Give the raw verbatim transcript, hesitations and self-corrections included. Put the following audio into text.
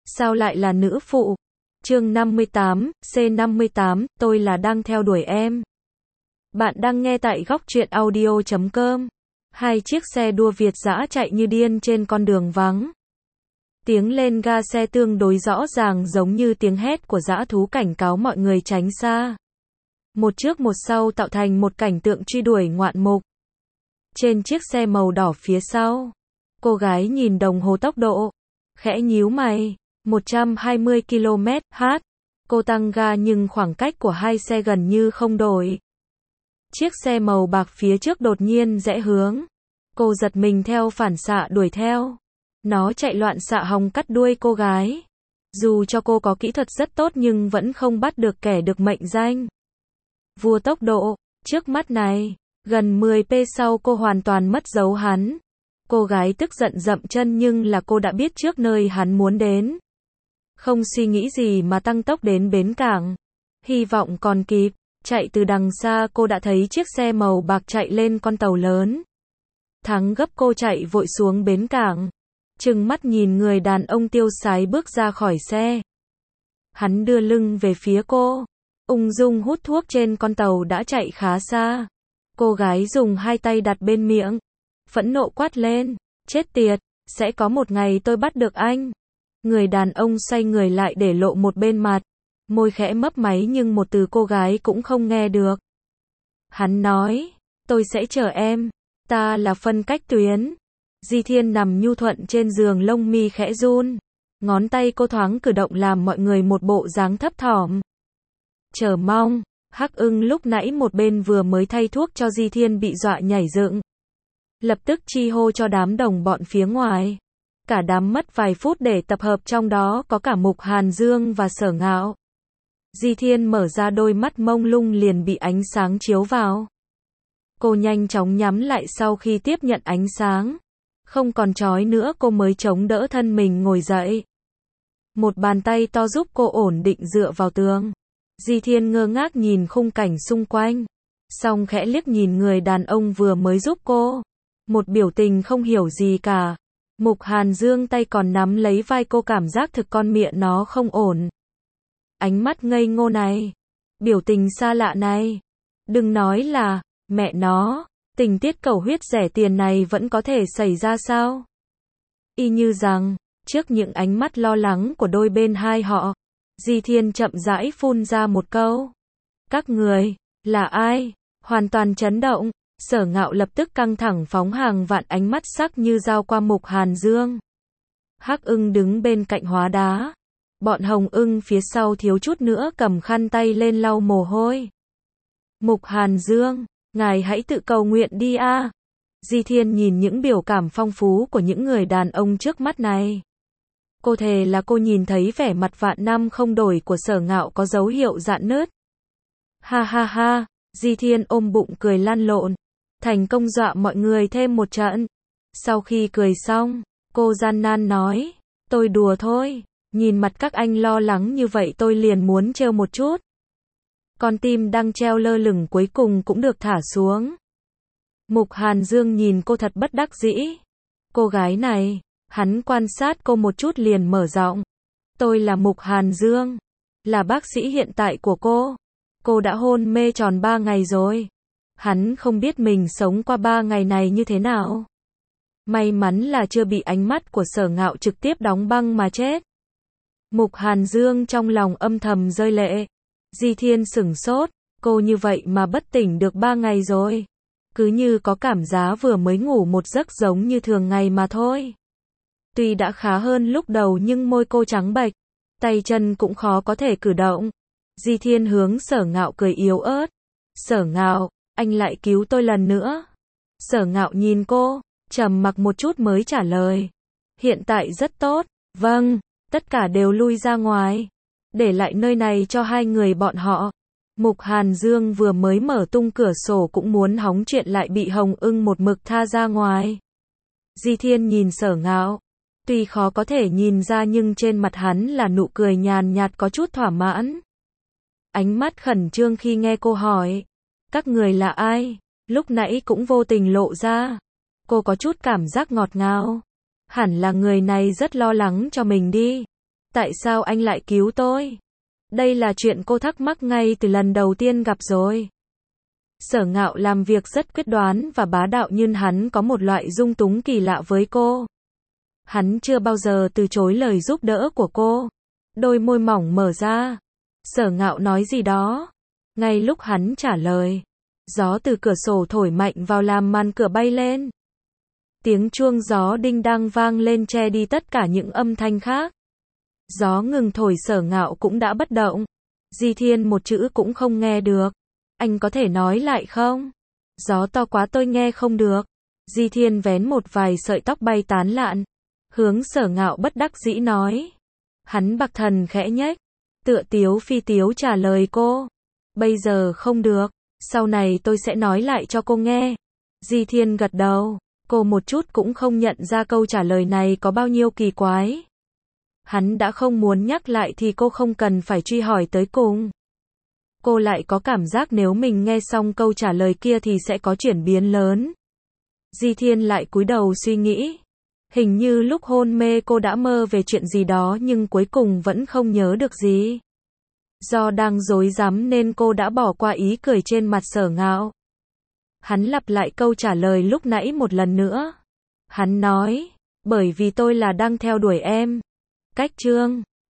sao lại là nữ phụ? Chương năm mươi tám, C năm mươi tám, tôi là đang theo đuổi em. Bạn đang nghe tại góc truyện audio chấm com. Hai chiếc xe đua Việt dã chạy như điên trên con đường vắng. Tiếng lên ga xe tương đối rõ ràng giống như tiếng hét của dã thú cảnh cáo mọi người tránh xa. Một trước một sau tạo thành một cảnh tượng truy đuổi ngoạn mục. Trên chiếc xe màu đỏ phía sau, cô gái nhìn đồng hồ tốc độ, khẽ nhíu mày, một trăm hai mươi ki lô mét h. Cô tăng ga nhưng khoảng cách của hai xe gần như không đổi. Chiếc xe màu bạc phía trước đột nhiên rẽ hướng. Cô giật mình theo phản xạ đuổi theo. Nó chạy loạn xạ hòng cắt đuôi cô gái. Dù cho cô có kỹ thuật rất tốt nhưng vẫn không bắt được kẻ được mệnh danh vua tốc độ trước mắt này. Gần mười phút sau cô hoàn toàn mất dấu hắn. Cô gái tức giận dậm chân nhưng là cô đã biết trước nơi hắn muốn đến. Không suy nghĩ gì mà tăng tốc đến bến cảng. Hy vọng còn kịp. Chạy từ đằng xa cô đã thấy chiếc xe màu bạc chạy lên con tàu lớn. Thắng gấp cô chạy vội xuống bến cảng. Trừng mắt nhìn người đàn ông tiêu sái bước ra khỏi xe. Hắn đưa lưng về phía cô. Ung dung hút thuốc trên con tàu đã chạy khá xa. Cô gái dùng hai tay đặt bên miệng. Phẫn nộ quát lên. Chết tiệt, sẽ có một ngày tôi bắt được anh. Người đàn ông xoay người lại để lộ một bên mặt. Môi khẽ mấp máy nhưng một từ cô gái cũng không nghe được. Hắn nói. Tôi sẽ chờ em. Ta là phân cách tuyến. Di Thiên nằm nhu thuận trên giường, lông mi khẽ run. Ngón tay cô thoáng cử động làm mọi người một bộ dáng thấp thỏm. Chờ mong. Hắc Ưng lúc nãy một bên vừa mới thay thuốc cho Di Thiên bị dọa nhảy dựng. Lập tức chi hô cho đám đồng bọn phía ngoài. Cả đám mất vài phút để tập hợp, trong đó có cả Mục Hàn Dương và Sở Ngạo. Di Thiên mở ra đôi mắt mông lung liền bị ánh sáng chiếu vào. Cô nhanh chóng nhắm lại sau khi tiếp nhận ánh sáng. Không còn chói nữa cô mới chống đỡ thân mình ngồi dậy. Một bàn tay to giúp cô ổn định dựa vào tường. Di Thiên ngơ ngác nhìn khung cảnh xung quanh. Xong khẽ liếc nhìn người đàn ông vừa mới giúp cô. Một biểu tình không hiểu gì cả. Mục Hàn Dương tay còn nắm lấy vai cô, cảm giác thực con mẹ nó không ổn. Ánh mắt ngây ngô này. Biểu tình xa lạ này. Đừng nói là, mẹ nó, tình tiết cầu huyết rẻ tiền này vẫn có thể xảy ra sao? Y như rằng, trước những ánh mắt lo lắng của đôi bên hai họ, Di Thiên chậm rãi phun ra một câu. Các người, là ai? Hoàn toàn chấn động, Sở Ngạo lập tức căng thẳng phóng hàng vạn ánh mắt sắc như dao qua Mục Hàn Dương. Hắc Ưng đứng bên cạnh hóa đá. Bọn Hồng Ưng phía sau thiếu chút nữa cầm khăn tay lên lau mồ hôi. Mục Hàn Dương, ngài hãy tự cầu nguyện đi a. À. Di Thiên nhìn những biểu cảm phong phú của những người đàn ông trước mắt này. Cô thề là cô nhìn thấy vẻ mặt vạn năm không đổi của Sở Ngạo có dấu hiệu rạn nứt. Ha ha ha, Di Thiên ôm bụng cười lăn lộn. Thành công dọa mọi người thêm một trận. Sau khi cười xong, cô gian nan nói. Tôi đùa thôi. Nhìn mặt các anh lo lắng như vậy tôi liền muốn trêu một chút. Con tim đang treo lơ lửng cuối cùng cũng được thả xuống. Mục Hàn Dương nhìn cô thật bất đắc dĩ. Cô gái này, hắn quan sát cô một chút liền mở giọng. Tôi là Mục Hàn Dương, là bác sĩ hiện tại của cô. Cô đã hôn mê tròn ba ngày rồi. Hắn không biết mình sống qua ba ngày này như thế nào. May mắn là chưa bị ánh mắt của Sở Ngạo trực tiếp đóng băng mà chết. Mục Hàn Dương trong lòng âm thầm rơi lệ. Di Thiên sửng sốt, cô như vậy mà bất tỉnh được ba ngày rồi. Cứ như có cảm giác vừa mới ngủ một giấc giống như thường ngày mà thôi. Tuy đã khá hơn lúc đầu nhưng môi cô trắng bệch, tay chân cũng khó có thể cử động. Di Thiên hướng Sở Ngạo cười yếu ớt. Sở Ngạo, anh lại cứu tôi lần nữa. Sở Ngạo nhìn cô, trầm mặc một chút mới trả lời. Hiện tại rất tốt, vâng. Tất cả đều lui ra ngoài. Để lại nơi này cho hai người bọn họ. Mục Hàn Dương vừa mới mở tung cửa sổ cũng muốn hóng chuyện lại bị Hồng Ưng một mực tha ra ngoài. Di Thiên nhìn Sở Ngạo. Tuy khó có thể nhìn ra nhưng trên mặt hắn là nụ cười nhàn nhạt có chút thỏa mãn. Ánh mắt khẩn trương khi nghe cô hỏi. Các người là ai? Lúc nãy cũng vô tình lộ ra. Cô có chút cảm giác ngọt ngào. Hẳn là người này rất lo lắng cho mình đi. Tại sao anh lại cứu tôi? Đây là chuyện cô thắc mắc ngay từ lần đầu tiên gặp rồi. Sở Ngạo làm việc rất quyết đoán và bá đạo nhưng hắn có một loại dung túng kỳ lạ với cô. Hắn chưa bao giờ từ chối lời giúp đỡ của cô. Đôi môi mỏng mở ra. Sở Ngạo nói gì đó. Ngay lúc hắn trả lời, gió từ cửa sổ thổi mạnh vào làm màn cửa bay lên. Tiếng chuông gió đinh đang vang lên che đi tất cả những âm thanh khác. Gió ngừng thổi, Sở Ngạo cũng đã bất động. Di Thiên một chữ cũng không nghe được. Anh có thể nói lại không? Gió to quá tôi nghe không được. Di Thiên vén một vài sợi tóc bay tán lạn. Hướng Sở Ngạo bất đắc dĩ nói. Hắn bạc thần khẽ nhếch. Tựa tiếu phi tiếu trả lời cô. Bây giờ không được. Sau này tôi sẽ nói lại cho cô nghe. Di Thiên gật đầu. Cô một chút cũng không nhận ra câu trả lời này có bao nhiêu kỳ quái. Hắn đã không muốn nhắc lại thì cô không cần phải truy hỏi tới cùng. Cô lại có cảm giác nếu mình nghe xong câu trả lời kia thì sẽ có chuyển biến lớn. Di Thiên lại cúi đầu suy nghĩ. Hình như lúc hôn mê cô đã mơ về chuyện gì đó nhưng cuối cùng vẫn không nhớ được gì. Do đang rối rắm nên cô đã bỏ qua ý cười trên mặt Sở Ngạo. Hắn lặp lại câu trả lời lúc nãy một lần nữa. Hắn nói, bởi vì tôi là đang theo đuổi em. Cách chương